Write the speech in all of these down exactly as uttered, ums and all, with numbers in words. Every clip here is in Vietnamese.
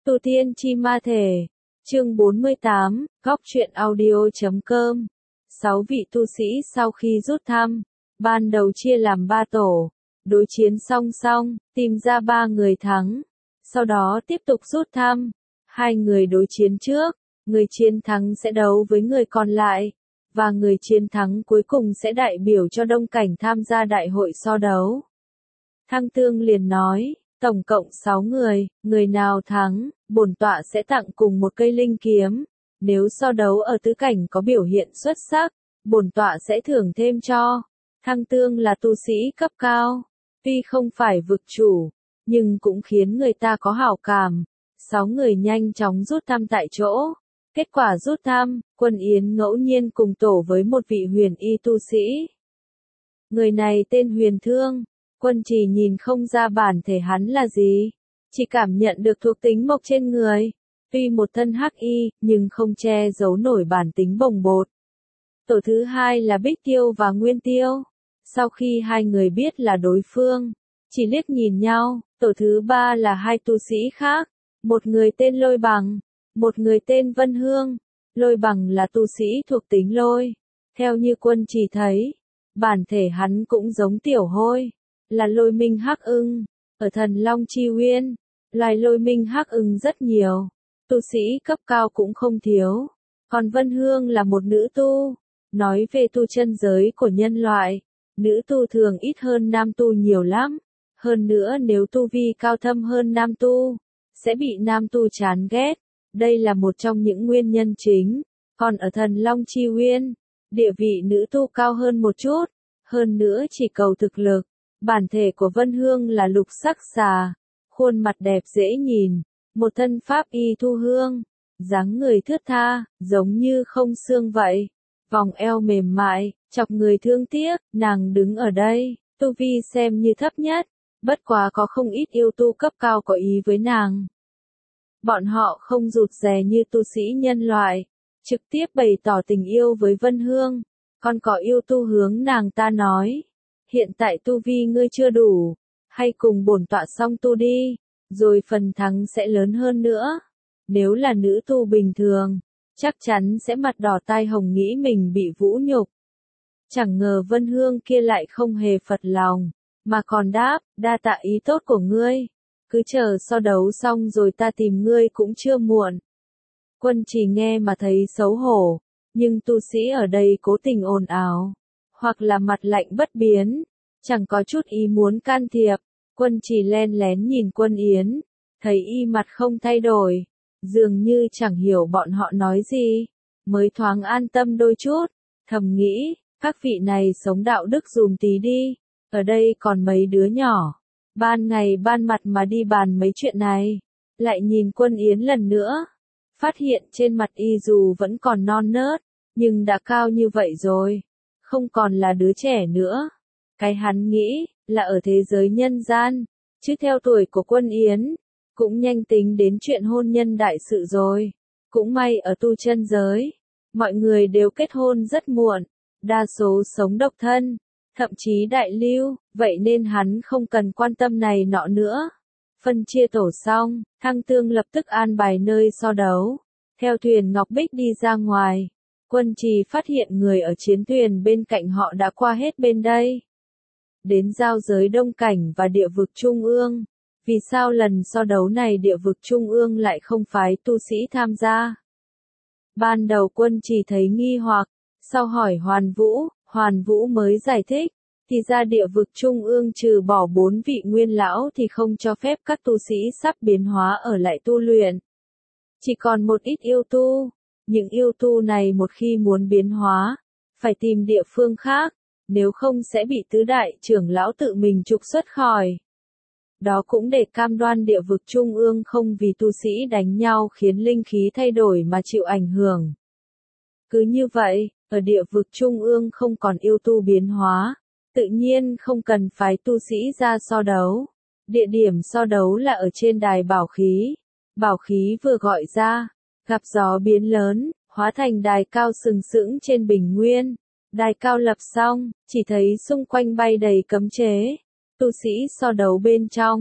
Tu Tiên Chi Ma Thể, chương bốn mươi tám, góc truyện audio chấm com. Sáu vị tu sĩ sau khi rút thăm, ban đầu chia làm ba tổ, đối chiến song song, tìm ra ba người thắng. Sau đó tiếp tục rút thăm, hai người đối chiến trước, người chiến thắng sẽ đấu với người còn lại, và người chiến thắng cuối cùng sẽ đại biểu cho Đông Cảnh tham gia đại hội so đấu. Thăng Tương liền nói, tổng cộng sáu người, người nào thắng, bổn tọa sẽ tặng cùng một cây linh kiếm. Nếu so đấu ở tứ cảnh có biểu hiện xuất sắc, bổn tọa sẽ thưởng thêm cho. Thăng Tương là tu sĩ cấp cao, tuy không phải vực chủ, nhưng cũng khiến người ta có hảo cảm. Sáu người nhanh chóng rút thăm tại chỗ. Kết quả rút thăm, Quân Yến ngẫu nhiên cùng tổ với một vị huyền y tu sĩ. Người này tên Huyền Thương. Quân Trì nhìn không ra bản thể hắn là gì, chỉ cảm nhận được thuộc tính mộc trên người. Tuy một thân hắc y, nhưng không che giấu nổi bản tính bồng bột. Tổ thứ hai là Bích Tiêu và Nguyên Tiêu. Sau khi hai người biết là đối phương, chỉ liếc nhìn nhau. Tổ thứ ba là hai tu sĩ khác, một người tên Lôi Bằng, một người tên Vân Hương. Lôi Bằng là tu sĩ thuộc tính lôi. Theo như Quân Trì thấy, bản thể hắn cũng giống Tiểu Hôi, là lôi minh hắc ưng. Ở Thần Long Chi Uyên, loài lôi minh hắc ưng rất nhiều, tu sĩ cấp cao cũng không thiếu. Còn Vân Hương là một nữ tu. Nói về tu chân giới của nhân loại, nữ tu thường ít hơn nam tu nhiều lắm. Hơn nữa nếu tu vi cao thâm hơn nam tu, sẽ bị nam tu chán ghét. Đây là một trong những nguyên nhân chính. Còn ở Thần Long Chi Uyên, địa vị nữ tu cao hơn một chút. Hơn nữa chỉ cầu thực lực. Bản thể của Vân Hương là lục sắc xà, khuôn mặt đẹp dễ nhìn, một thân pháp y thu hương, dáng người thướt tha, giống như không xương vậy, vòng eo mềm mại, chọc người thương tiếc. Nàng đứng ở đây, tu vi xem như thấp nhất, bất quá có không ít yêu tu cấp cao có ý với nàng. Bọn họ không rụt rè như tu sĩ nhân loại, trực tiếp bày tỏ tình yêu với Vân Hương, còn có yêu tu hướng nàng ta nói. Hiện tại tu vi ngươi chưa đủ, hay cùng bổn tọa song tu đi, rồi phần thắng sẽ lớn hơn nữa. Nếu là nữ tu bình thường, chắc chắn sẽ mặt đỏ tai hồng nghĩ mình bị vũ nhục. Chẳng ngờ Vân Hương kia lại không hề phật lòng, mà còn đáp, đa tạ ý tốt của ngươi. Cứ chờ so đấu xong rồi ta tìm ngươi cũng chưa muộn. Quân Trì nghe mà thấy xấu hổ, nhưng tu sĩ ở đây cố tình ồn ào, hoặc là mặt lạnh bất biến, chẳng có chút ý muốn can thiệp. Quân Trì len lén nhìn Quân Yến, thấy y mặt không thay đổi, dường như chẳng hiểu bọn họ nói gì, mới thoáng an tâm đôi chút, thầm nghĩ, các vị này sống đạo đức dùm tí đi, ở đây còn mấy đứa nhỏ, ban ngày ban mặt mà đi bàn mấy chuyện này. Lại nhìn Quân Yến lần nữa, phát hiện trên mặt y dù vẫn còn non nớt, nhưng đã cao như vậy rồi, không còn là đứa trẻ nữa. Cái hắn nghĩ, là ở thế giới nhân gian, chứ theo tuổi của Quân Yến, cũng nhanh tính đến chuyện hôn nhân đại sự rồi. Cũng may ở tu chân giới, mọi người đều kết hôn rất muộn, đa số sống độc thân, thậm chí đại lưu, vậy nên hắn không cần quan tâm này nọ nữa. Phân chia tổ xong, Thăng Tương lập tức an bài nơi so đấu, theo thuyền Ngọc Bích đi ra ngoài. Quân Trì phát hiện người ở chiến thuyền bên cạnh họ đã qua hết bên đây. Đến giao giới Đông Cảnh và địa vực Trung ương. Vì sao lần so đấu này địa vực Trung ương lại không phái tu sĩ tham gia? Ban đầu Quân Trì thấy nghi hoặc, sau hỏi Hoàn Vũ, Hoàn Vũ mới giải thích. Thì ra địa vực Trung ương trừ bỏ bốn vị nguyên lão thì không cho phép các tu sĩ sắp biến hóa ở lại tu luyện. Chỉ còn một ít yêu tu. Những yêu tu này một khi muốn biến hóa, phải tìm địa phương khác, nếu không sẽ bị tứ đại trưởng lão tự mình trục xuất khỏi. Đó cũng để cam đoan địa vực Trung ương không vì tu sĩ đánh nhau khiến linh khí thay đổi mà chịu ảnh hưởng. Cứ như vậy, ở địa vực Trung ương không còn yêu tu biến hóa, tự nhiên không cần phái tu sĩ ra so đấu. Địa điểm so đấu là ở trên đài bảo khí. Bảo khí vừa gọi ra, gặp gió biến lớn, hóa thành đài cao sừng sững trên bình nguyên. Đài cao lập xong, chỉ thấy xung quanh bay đầy cấm chế. Tu sĩ so đấu bên trong,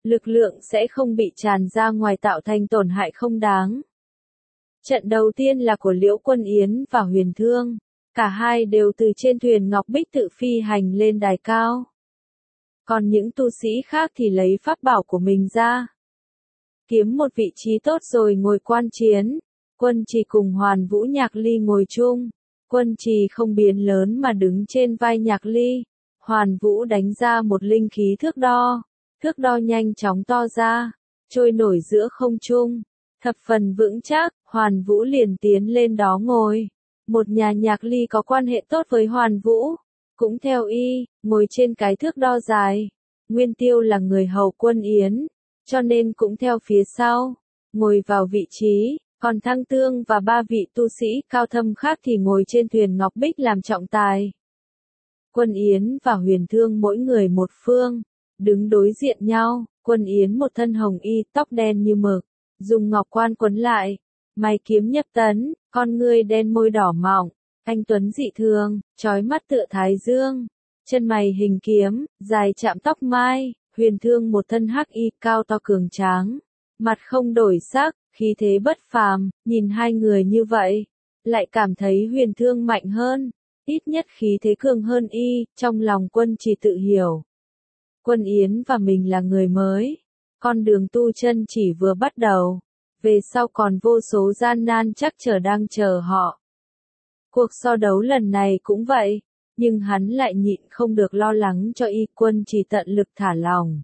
lực lượng sẽ không bị tràn ra ngoài tạo thành tổn hại không đáng. Trận đầu tiên là của Liễu Quân Yến và Huyền Thương, cả hai đều từ trên thuyền Ngọc Bích tự phi hành lên đài cao. Còn những tu sĩ khác thì lấy pháp bảo của mình ra, kiếm một vị trí tốt rồi ngồi quan chiến. Quân Trì cùng Hoàn Vũ Nhạc Ly ngồi chung, Quân Trì không biến lớn mà đứng trên vai Nhạc Ly, Hoàn Vũ đánh ra một linh khí thước đo, thước đo nhanh chóng to ra, trôi nổi giữa không trung, thập phần vững chắc. Hoàn Vũ liền tiến lên đó ngồi. Một nhà Nhạc Ly có quan hệ tốt với Hoàn Vũ, cũng theo y, ngồi trên cái thước đo dài. Nguyên Tiêu là người hầu Quân Yến, cho nên cũng theo phía sau, ngồi vào vị trí, còn Thăng Tương và ba vị tu sĩ cao thâm khác thì ngồi trên thuyền Ngọc Bích làm trọng tài. Quân Yến và Huyền Thương mỗi người một phương, đứng đối diện nhau. Quân Yến một thân hồng y, tóc đen như mực, dùng ngọc quan quấn lại, mày kiếm nhập tấn, con ngươi đen môi đỏ mọng, anh tuấn dị thường, chói mắt tựa thái dương, chân mày hình kiếm, dài chạm tóc mai. Huyền Thương một thân hắc y, cao to cường tráng, mặt không đổi sắc, khí thế bất phàm. Nhìn hai người như vậy, lại cảm thấy Huyền Thương mạnh hơn, ít nhất khí thế cường hơn y. Trong lòng Quân Trì tự hiểu, Quân Yến và mình là người mới, con đường tu chân chỉ vừa bắt đầu, về sau còn vô số gian nan chắc trở đang chờ họ. Cuộc so đấu lần này cũng vậy, nhưng hắn lại nhịn không được lo lắng cho y. Quân Trì tận lực thả lòng.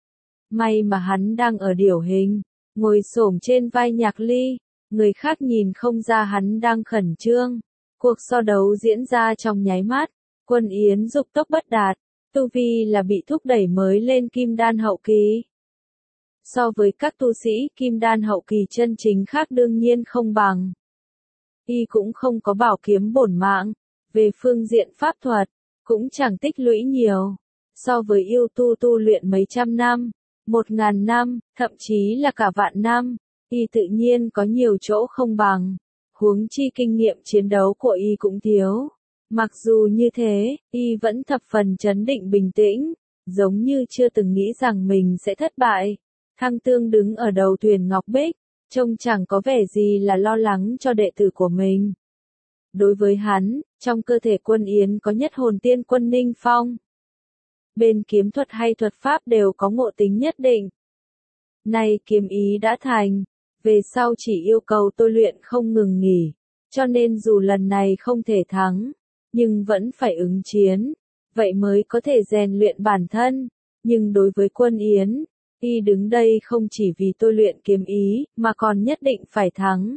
May mà hắn đang ở điểu hình, ngồi xổm trên vai Nhạc Ly, người khác nhìn không ra hắn đang khẩn trương. Cuộc so đấu diễn ra trong nháy mắt, Quân Yến dục tốc bất đạt, tu vi là bị thúc đẩy mới lên kim đan hậu kỳ. So với các tu sĩ kim đan hậu kỳ chân chính khác đương nhiên không bằng. Y cũng không có bảo kiếm bổn mạng, về phương diện pháp thuật, cũng chẳng tích lũy nhiều. So với yêu tu tu luyện mấy trăm năm, một ngàn năm, thậm chí là cả vạn năm, Y tự nhiên có nhiều chỗ không bằng. Huống chi kinh nghiệm chiến đấu của Y cũng thiếu. Mặc dù như thế, Y vẫn thập phần trấn định bình tĩnh, giống như chưa từng nghĩ rằng mình sẽ thất bại. Thăng Tương đứng ở đầu thuyền Ngọc Bích, trông chẳng có vẻ gì là lo lắng cho đệ tử của mình. Đối với hắn, trong cơ thể Quân Yến có nhất hồn tiên quân Ninh Phong. Bên kiếm thuật hay thuật pháp đều có ngộ tính nhất định. Nay kiếm ý đã thành, về sau chỉ yêu cầu tôi luyện không ngừng nghỉ, cho nên dù lần này không thể thắng, nhưng vẫn phải ứng chiến, vậy mới có thể rèn luyện bản thân. Nhưng đối với Quân Yến, Y đứng đây không chỉ vì tôi luyện kiếm ý, mà còn nhất định phải thắng.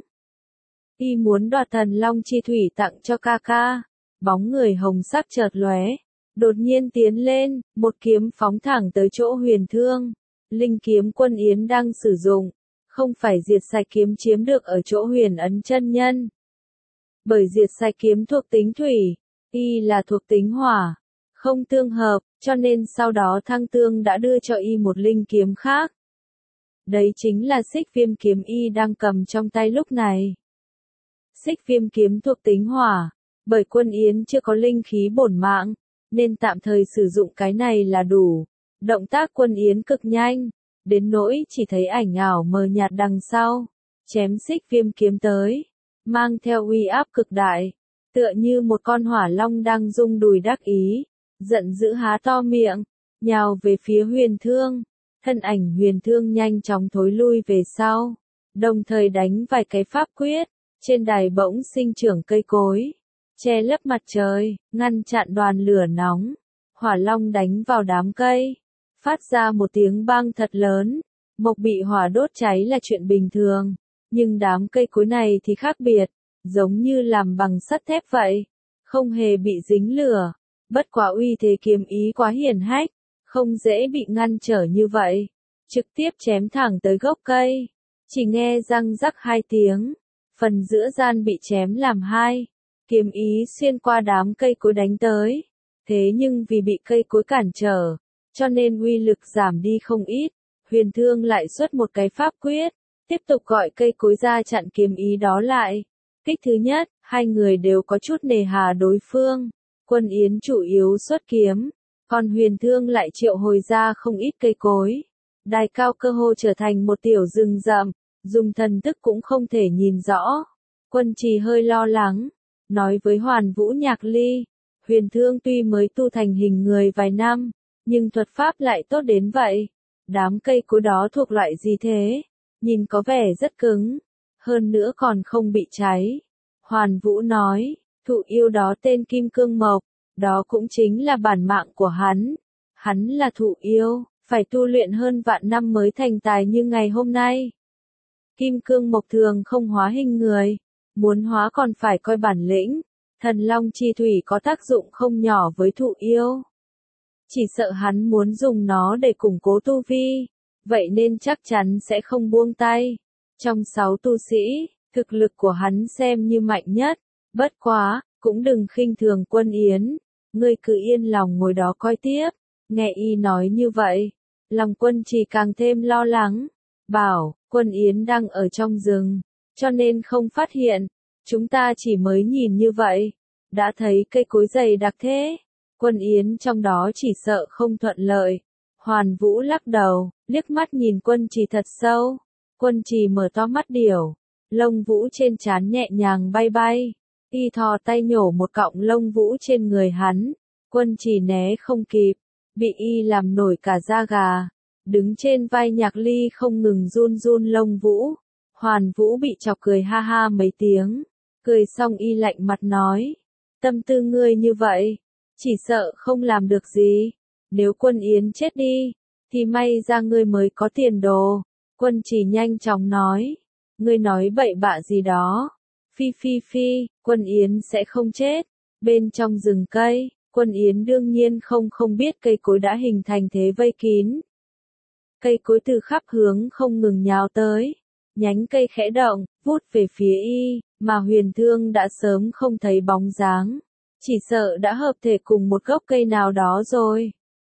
Y muốn đoạt Thần Long chi thủy tặng cho ca ca. Bóng người hồng sắc chợt lóe, đột nhiên tiến lên, một kiếm phóng thẳng tới chỗ Huyền Thương. Linh kiếm Quân Yến đang sử dụng, không phải diệt sạch kiếm chiếm được ở chỗ Huyền Ấn chân nhân. Bởi diệt sạch kiếm thuộc tính thủy, Y là thuộc tính hỏa, không tương hợp, cho nên sau đó Thăng Tương đã đưa cho Y một linh kiếm khác. Đấy chính là Xích Viêm kiếm Y đang cầm trong tay lúc này. Xích Viêm kiếm thuộc tính hỏa, bởi Quân Yến chưa có linh khí bổn mạng, nên tạm thời sử dụng cái này là đủ. Động tác Quân Yến cực nhanh, đến nỗi chỉ thấy ảnh ảo mờ nhạt đằng sau, chém Xích Viêm kiếm tới, mang theo uy áp cực đại, tựa như một con hỏa long đang rung đùi đắc ý, giận dữ há to miệng, nhào về phía Huyền Thương. Thân ảnh Huyền Thương nhanh chóng thối lui về sau, đồng thời đánh vài cái pháp quyết, trên đài bỗng sinh trưởng cây cối, che lấp mặt trời, ngăn chặn đoàn lửa nóng. Hỏa long đánh vào đám cây, phát ra một tiếng bang thật lớn, mộc bị hỏa đốt cháy là chuyện bình thường, nhưng đám cây cối này thì khác biệt, giống như làm bằng sắt thép vậy, không hề bị dính lửa. Bất quá uy thế kiếm ý quá hiển hách, không dễ bị ngăn trở như vậy, trực tiếp chém thẳng tới gốc cây. Chỉ nghe răng rắc hai tiếng, phần giữa gian bị chém làm hai, kiếm ý xuyên qua đám cây cối đánh tới. Thế nhưng vì bị cây cối cản trở, cho nên uy lực giảm đi không ít. Huyền Thương lại xuất một cái pháp quyết, tiếp tục gọi cây cối ra chặn kiếm ý đó lại. Kích thứ nhất, hai người đều có chút nề hà đối phương. Quân Yến chủ yếu xuất kiếm, còn Huyền Thương lại triệu hồi ra không ít cây cối. Đài cao cơ hồ trở thành một tiểu rừng rậm, dùng thần thức cũng không thể nhìn rõ. Quân Trì hơi lo lắng, nói với Hoàn Vũ Nhạc Ly, Huyền Thương tuy mới tu thành hình người vài năm, nhưng thuật pháp lại tốt đến vậy. Đám cây cối đó thuộc loại gì thế? Nhìn có vẻ rất cứng, hơn nữa còn không bị cháy. Hoàn Vũ nói, thụ yêu đó tên Kim Cương Mộc, đó cũng chính là bản mạng của hắn. Hắn là thụ yêu, phải tu luyện hơn vạn năm mới thành tài như ngày hôm nay. Kim Cương Mộc thường không hóa hình người, muốn hóa còn phải coi bản lĩnh. Thần Long Chi Thủy có tác dụng không nhỏ với thụ yêu. Chỉ sợ hắn muốn dùng nó để củng cố tu vi, vậy nên chắc chắn sẽ không buông tay. Trong sáu tu sĩ, thực lực của hắn xem như mạnh nhất, bất quá, cũng đừng khinh thường Quân Yến, ngươi cứ yên lòng ngồi đó coi tiếp. Nghe y nói như vậy, lòng Quân Trì càng thêm lo lắng, bảo, Quân Yến đang ở trong rừng, cho nên không phát hiện, chúng ta chỉ mới nhìn như vậy, đã thấy cây cối dày đặc thế. Quân Yến trong đó chỉ sợ không thuận lợi. Hoàn Vũ lắc đầu, liếc mắt nhìn Quân Trì thật sâu. Quân Trì mở to mắt điểu, lông vũ trên trán nhẹ nhàng bay bay. Y thò tay nhổ một cọng lông vũ trên người hắn. Quân Trì né không kịp, bị y làm nổi cả da gà. Đứng trên vai Nhạc Ly không ngừng run run lông vũ. Hoàn Vũ bị chọc cười ha ha mấy tiếng. Cười xong y lạnh mặt nói, tâm tư ngươi như vậy, chỉ sợ không làm được gì. Nếu Quân Yến chết đi, thì may ra ngươi mới có tiền đồ. Quân Trì nhanh chóng nói, ngươi nói bậy bạ gì đó. Phi phi phi, Quân Yến sẽ không chết. Bên trong rừng cây, Quân Yến đương nhiên không không biết cây cối đã hình thành thế vây kín. Cây cối từ khắp hướng không ngừng nhào tới. Nhánh cây khẽ động, vút về phía y, mà Huyền Thương đã sớm không thấy bóng dáng. Chỉ sợ đã hợp thể cùng một gốc cây nào đó rồi.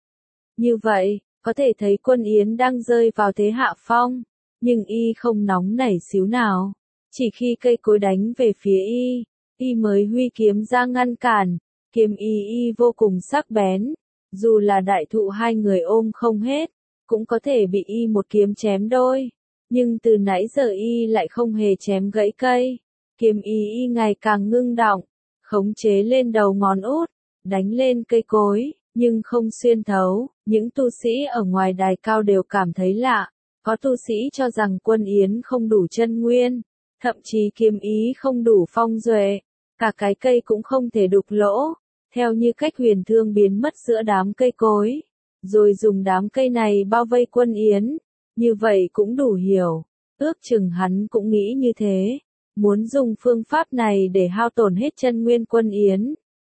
Như vậy, có thể thấy Quân Yến đang rơi vào thế hạ phong, nhưng y không nóng nảy xíu nào. Chỉ khi cây cối đánh về phía y, y mới huy kiếm ra ngăn cản, kiếm y y vô cùng sắc bén. Dù là đại thụ hai người ôm không hết, cũng có thể bị y một kiếm chém đôi. Nhưng từ nãy giờ y lại không hề chém gãy cây. Kiếm y y ngày càng ngưng đọng, khống chế lên đầu ngón út, đánh lên cây cối, nhưng không xuyên thấu. Những tu sĩ ở ngoài đài cao đều cảm thấy lạ. Có tu sĩ cho rằng Quân Yến không đủ chân nguyên, thậm chí kiếm ý không đủ phong duệ, cả cái cây cũng không thể đục lỗ. Theo như cách Huyền Thương biến mất giữa đám cây cối, rồi dùng đám cây này bao vây Quân Yến, như vậy cũng đủ hiểu. Ước chừng hắn cũng nghĩ như thế, muốn dùng phương pháp này để hao tổn hết chân nguyên Quân Yến.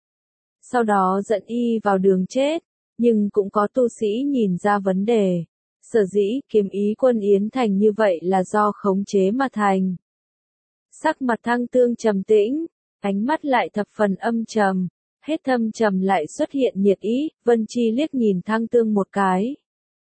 Sau đó dẫn y vào đường chết, nhưng cũng có tu sĩ nhìn ra vấn đề. Sở dĩ kiếm ý Quân Yến thành như vậy là do khống chế mà thành. Sắc mặt Thăng Tương trầm tĩnh, ánh mắt lại thập phần âm trầm, hết thâm trầm lại xuất hiện nhiệt ý. Vân Chi liếc nhìn Thăng Tương một cái.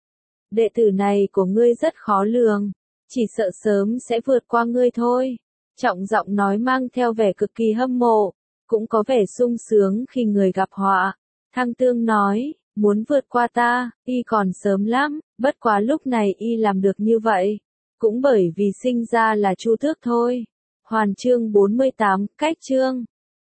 Đệ tử này của ngươi rất khó lường, chỉ sợ sớm sẽ vượt qua ngươi thôi. Trọng giọng nói mang theo vẻ cực kỳ hâm mộ, cũng có vẻ sung sướng khi người gặp họa. Thăng Tương nói, muốn vượt qua ta, y còn sớm lắm, bất quá lúc này y làm được như vậy, cũng bởi vì sinh ra là Chu Tước thôi. Hoàn chương bốn mươi tám, cách chương.